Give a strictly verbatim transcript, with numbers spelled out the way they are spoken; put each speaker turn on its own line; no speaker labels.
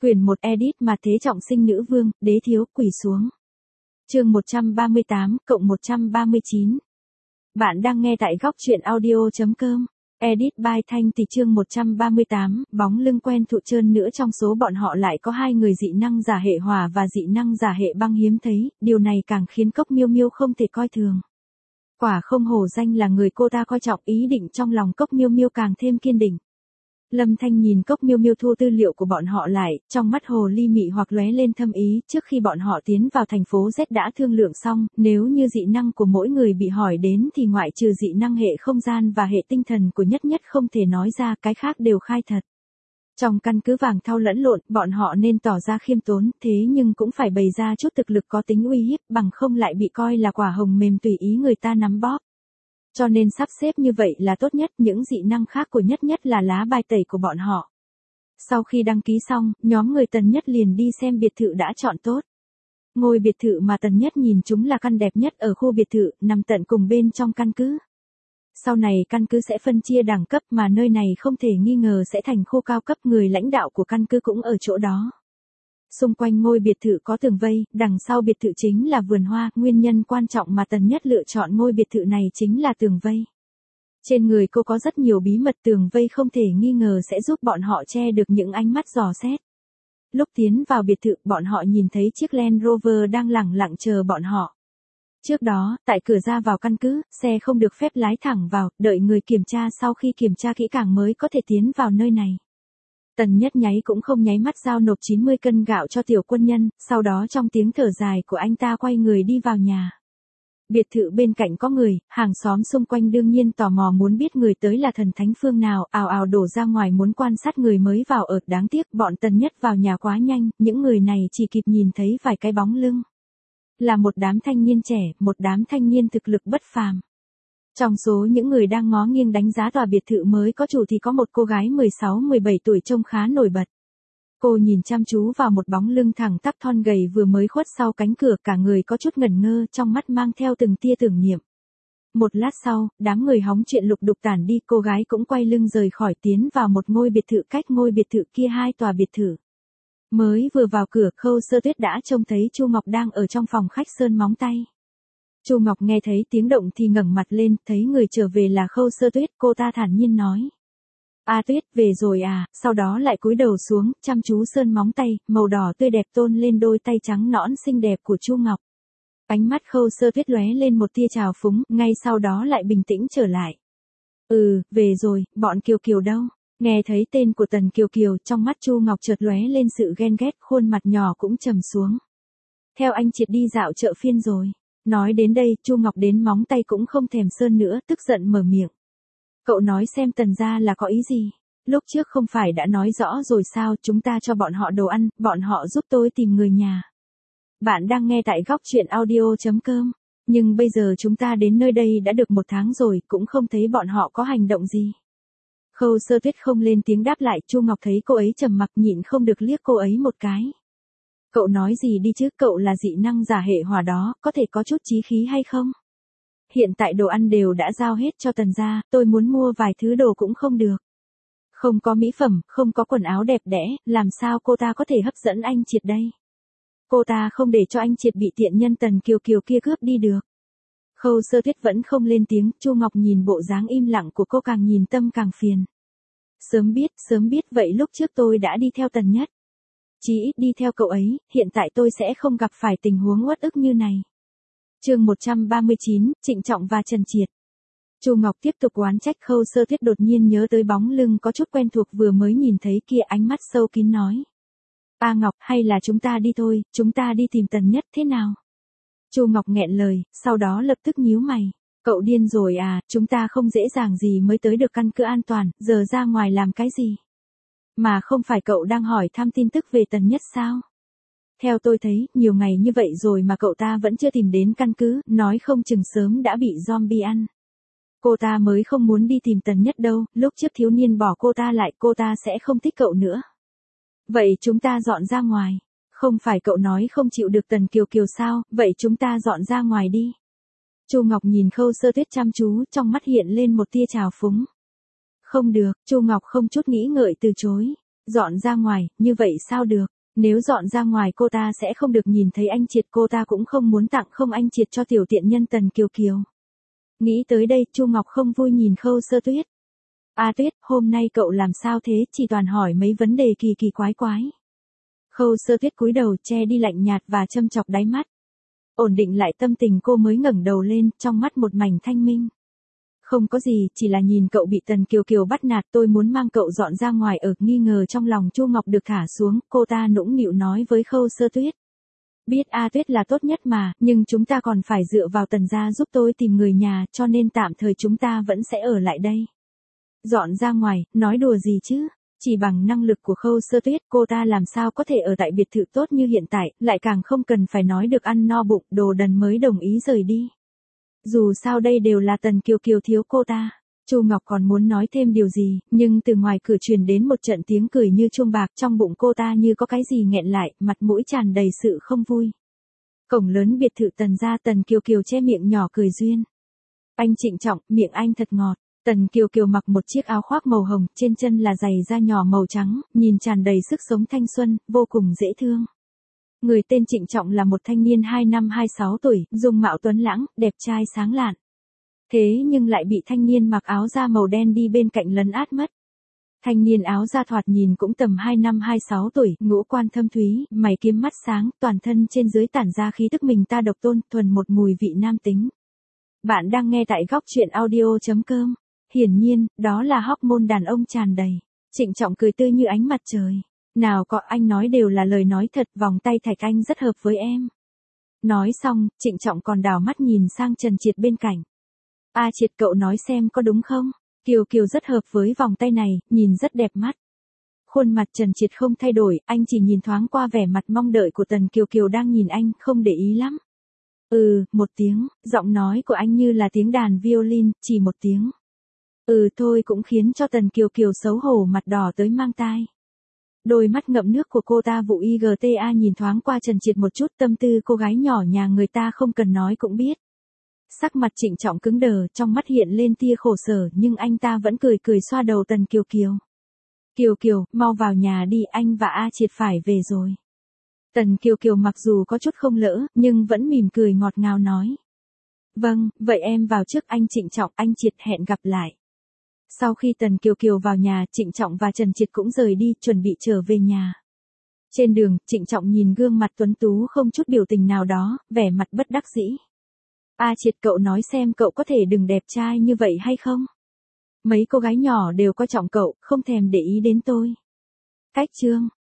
Quyển một edit mà thế trọng sinh nữ vương, đế thiếu, quỳ xuống. Chương một trăm ba mươi tám, cộng một trăm ba mươi chín. Bạn đang nghe tại góc truyện audio.com. Edit by Thanh thì chương một trăm ba mươi tám, bóng lưng quen thuộc trơn nữa trong số bọn họ lại có hai người dị năng giả hệ hỏa và dị năng giả hệ băng hiếm thấy, điều này càng khiến Cốc Miêu Miêu không thể coi thường. Quả không hổ danh là người cô ta coi trọng, ý định trong lòng Cốc Miêu Miêu càng thêm kiên định. Lâm Thanh nhìn Cốc Miêu Miêu thu tư liệu của bọn họ lại, trong mắt hồ ly mị hoặc lóe lên thâm ý, trước khi bọn họ tiến vào thành phố Z đã thương lượng xong, nếu như dị năng của mỗi người bị hỏi đến thì ngoại trừ dị năng hệ không gian và hệ tinh thần của nhất nhất không thể nói ra, cái khác đều khai thật. Trong căn cứ vàng thau lẫn lộn, bọn họ nên tỏ ra khiêm tốn, thế nhưng cũng phải bày ra chút thực lực có tính uy hiếp, bằng không lại bị coi là quả hồng mềm tùy ý người ta nắm bóp. Cho nên sắp xếp như vậy là tốt nhất, những dị năng khác của nhất nhất là lá bài tẩy của bọn họ. Sau khi đăng ký xong, nhóm người Tần Nhất liền đi xem biệt thự đã chọn tốt. Ngôi biệt thự mà Tần Nhất nhìn chúng là căn đẹp nhất ở khu biệt thự, nằm tận cùng bên trong căn cứ. Sau này căn cứ sẽ phân chia đẳng cấp mà nơi này không thể nghi ngờ sẽ thành khu cao cấp, người lãnh đạo của căn cứ cũng ở chỗ đó. Xung quanh ngôi biệt thự có tường vây, đằng sau biệt thự chính là vườn hoa, nguyên nhân quan trọng mà Tần Nhất lựa chọn ngôi biệt thự này chính là tường vây. Trên người cô có rất nhiều bí mật, tường vây không thể nghi ngờ sẽ giúp bọn họ che được những ánh mắt dò xét. Lúc tiến vào biệt thự, bọn họ nhìn thấy chiếc Land Rover đang lẳng lặng chờ bọn họ. Trước đó, tại cửa ra vào căn cứ, xe không được phép lái thẳng vào, đợi người kiểm tra, sau khi kiểm tra kỹ càng mới có thể tiến vào nơi này. Tần Nhất nháy cũng không nháy mắt giao nộp chín mươi cân gạo cho tiểu quân nhân, sau đó trong tiếng thở dài của anh ta quay người đi vào nhà. Biệt thự bên cạnh có người, hàng xóm xung quanh đương nhiên tò mò muốn biết người tới là thần thánh phương nào, ào ào đổ ra ngoài muốn quan sát người mới vào ở, đáng tiếc bọn Tần Nhất vào nhà quá nhanh, những người này chỉ kịp nhìn thấy vài cái bóng lưng. Là một đám thanh niên trẻ, một đám thanh niên thực lực bất phàm. Trong số những người đang ngó nghiêng đánh giá tòa biệt thự mới có chủ thì có một cô gái mười sáu mười bảy tuổi trông khá nổi bật. Cô nhìn chăm chú vào một bóng lưng thẳng tắp thon gầy vừa mới khuất sau cánh cửa, cả người có chút ngẩn ngơ, trong mắt mang theo từng tia tưởng niệm. Một lát sau, đám người hóng chuyện lục đục tản đi, cô gái cũng quay lưng rời khỏi, tiến vào một ngôi biệt thự cách ngôi biệt thự kia hai tòa biệt thự. Mới vừa vào cửa, Khâu Sơ Tuyết đã trông thấy Chu Ngọc đang ở trong phòng khách sơn móng tay. Chu Ngọc nghe thấy tiếng động thì ngẩng mặt lên, thấy người trở về là Khâu Sơ Tuyết, cô ta thản nhiên nói: "A Tuyết, về rồi à?" Sau đó lại cúi đầu xuống, chăm chú sơn móng tay, màu đỏ tươi đẹp tôn lên đôi tay trắng nõn xinh đẹp của Chu Ngọc. Ánh mắt Khâu Sơ Tuyết lóe lên một tia trào phúng, ngay sau đó lại bình tĩnh trở lại. "Ừ, về rồi, bọn Kiều Kiều đâu?" Nghe thấy tên của Tần Kiều Kiều, trong mắt Chu Ngọc chợt lóe lên sự ghen ghét, khuôn mặt nhỏ cũng trầm xuống. "Theo anh Triệt đi dạo chợ phiên rồi." Nói đến đây, Chu Ngọc đến móng tay cũng không thèm sơn nữa, tức giận mở miệng. "Cậu nói xem Tần gia là có ý gì? Lúc trước không phải đã nói rõ rồi sao, chúng ta cho bọn họ đồ ăn, bọn họ giúp tôi tìm người nhà." Bạn đang nghe tại góc truyện audio.com. Nhưng bây giờ chúng ta đến nơi đây đã được một tháng rồi, cũng không thấy bọn họ có hành động gì. Khâu Sơ Tuyết không lên tiếng đáp lại, Chu Ngọc thấy cô ấy trầm mặc nhịn không được liếc cô ấy một cái. "Cậu nói gì đi chứ, cậu là dị năng giả hệ hỏa đó, có thể có chút chí khí hay không? Hiện tại đồ ăn đều đã giao hết cho Tần gia, tôi muốn mua vài thứ đồ cũng không được. Không có mỹ phẩm, không có quần áo đẹp đẽ, làm sao cô ta có thể hấp dẫn anh Triệt đây? Cô ta không để cho anh Triệt bị tiện nhân Tần Kiều Kiều kia cướp đi được." Khâu Sơ Tuyết vẫn không lên tiếng, Chu Ngọc nhìn bộ dáng im lặng của cô càng nhìn tâm càng phiền. "Sớm biết, sớm biết vậy lúc trước tôi đã đi theo Tần Nhất. Chí ít đi theo cậu ấy, hiện tại tôi sẽ không gặp phải tình huống uất ức như này." Chương một trăm ba mươi chín, Trịnh Trọng và Trần Triệt. Chu Ngọc tiếp tục oán trách, Khâu Sơ Tuyết đột nhiên nhớ tới bóng lưng có chút quen thuộc vừa mới nhìn thấy kia, ánh mắt sâu kín nói: "A Ngọc, hay là chúng ta đi thôi, chúng ta đi tìm Tần Nhất thế nào?" Chu Ngọc nghẹn lời, sau đó lập tức nhíu mày. "Cậu điên rồi à, chúng ta không dễ dàng gì mới tới được căn cứ an toàn, giờ ra ngoài làm cái gì? Mà không phải cậu đang hỏi thăm tin tức về Tần Nhất sao? Theo tôi thấy, nhiều ngày như vậy rồi mà cậu ta vẫn chưa tìm đến căn cứ, nói không chừng sớm đã bị zombie ăn. Cô ta mới không muốn đi tìm Tần Nhất đâu, lúc trước thiếu niên bỏ cô ta lại, cô ta sẽ không thích cậu nữa. Vậy chúng ta dọn ra ngoài. Không phải cậu nói không chịu được Tần Kiều Kiều sao, vậy chúng ta dọn ra ngoài đi." Chu Ngọc nhìn Khâu Sơ Tuyết chăm chú, trong mắt hiện lên một tia trào phúng. "Không được." Chu Ngọc không chút nghĩ ngợi từ chối. Dọn ra ngoài, như vậy sao được? Nếu dọn ra ngoài cô ta sẽ không được nhìn thấy anh Triệt, cô ta cũng không muốn tặng không anh Triệt cho tiểu tiện nhân Tần Kiều Kiều. Nghĩ tới đây, Chu Ngọc không vui nhìn Khâu Sơ Tuyết. A Tuyết, hôm nay cậu làm sao thế, chỉ toàn hỏi mấy vấn đề kỳ kỳ quái quái. Khâu Sơ Tuyết cúi đầu che đi lạnh nhạt và châm chọc đáy mắt. Ổn định lại tâm tình cô mới ngẩng đầu lên, trong mắt một mảnh thanh minh. Không có gì, chỉ là nhìn cậu bị Tần Kiều Kiều bắt nạt, tôi muốn mang cậu dọn ra ngoài ở. Nghi ngờ trong lòng Chu Ngọc được thả xuống, cô ta nũng nịu nói với Khâu Sơ Tuyết. Biết A Tuyết là tốt nhất mà, nhưng chúng ta còn phải dựa vào Tần gia giúp tôi tìm người nhà, cho nên tạm thời chúng ta vẫn sẽ ở lại đây. Dọn ra ngoài, nói đùa gì chứ? Chỉ bằng năng lực của Khâu Sơ Tuyết, cô ta làm sao có thể ở tại biệt thự tốt như hiện tại, lại càng không cần phải nói được ăn no bụng, đồ đần mới đồng ý rời đi. Dù sao đây đều là Tần Kiều Kiều thiếu cô ta. Chu Ngọc còn muốn nói thêm điều gì, nhưng từ ngoài cửa truyền đến một trận tiếng cười như chuông bạc, trong bụng cô ta như có cái gì nghẹn lại, mặt mũi tràn đầy sự không vui. Cổng lớn biệt thự Tần gia, Tần Kiều Kiều che miệng nhỏ cười duyên. Anh trịnh trọng, miệng anh thật ngọt. Tần Kiều Kiều mặc một chiếc áo khoác màu hồng, trên chân là giày da nhỏ màu trắng, nhìn tràn đầy sức sống thanh xuân, vô cùng dễ thương. Người tên Trịnh Trọng là một thanh niên hai năm hai sáu tuổi, dung mạo tuấn lãng, đẹp trai sáng lạn. Thế nhưng lại bị thanh niên mặc áo da màu đen đi bên cạnh lấn át mất. Thanh niên áo da thoạt nhìn cũng tầm hai năm hai sáu tuổi, ngũ quan thâm thúy, mày kiếm mắt sáng, toàn thân trên dưới tản ra khí tức mình ta độc tôn, thuần một mùi vị nam tính. Bạn đang nghe tại góc truyện audio chấm com. Hiển nhiên, đó là hormone đàn ông tràn đầy. Trịnh Trọng cười tươi như ánh mặt trời. Nào có, anh nói đều là lời nói thật, vòng tay thạch anh rất hợp với em. Nói xong, Trịnh Trọng còn đảo mắt nhìn sang Trần Triệt bên cạnh. A Triệt, cậu nói xem có đúng không? Kiều Kiều rất hợp với vòng tay này, nhìn rất đẹp mắt. Khuôn mặt Trần Triệt không thay đổi, anh chỉ nhìn thoáng qua vẻ mặt mong đợi của Tần Kiều Kiều đang nhìn anh, không để ý lắm. Ừ, một tiếng, giọng nói của anh như là tiếng đàn violin, chỉ một tiếng. Ừ thôi cũng khiến cho Tần Kiều Kiều xấu hổ mặt đỏ tới mang tai. Đôi mắt ngậm nước của cô ta vụ i giê tê a nhìn thoáng qua Trần Triệt một chút, tâm tư cô gái nhỏ nhà người ta không cần nói cũng biết. Sắc mặt Trịnh Trọng cứng đờ, trong mắt hiện lên tia khổ sở, nhưng anh ta vẫn cười cười xoa đầu Tần Kiều Kiều. Kiều Kiều, mau vào nhà đi, anh và A Triệt phải về rồi. Tần Kiều Kiều mặc dù có chút không lỡ, nhưng vẫn mỉm cười ngọt ngào nói. Vâng, vậy em vào trước, anh Trịnh Trọng, anh Triệt, hẹn gặp lại. Sau khi Tần Kiều Kiều vào nhà, Trịnh Trọng và Trần Triệt cũng rời đi, chuẩn bị trở về nhà. Trên đường, Trịnh Trọng nhìn gương mặt tuấn tú không chút biểu tình nào đó, vẻ mặt bất đắc dĩ. A Triệt, cậu nói xem cậu có thể đừng đẹp trai như vậy hay không? Mấy cô gái nhỏ đều coi trọng cậu, không thèm để ý đến tôi. Cách chương.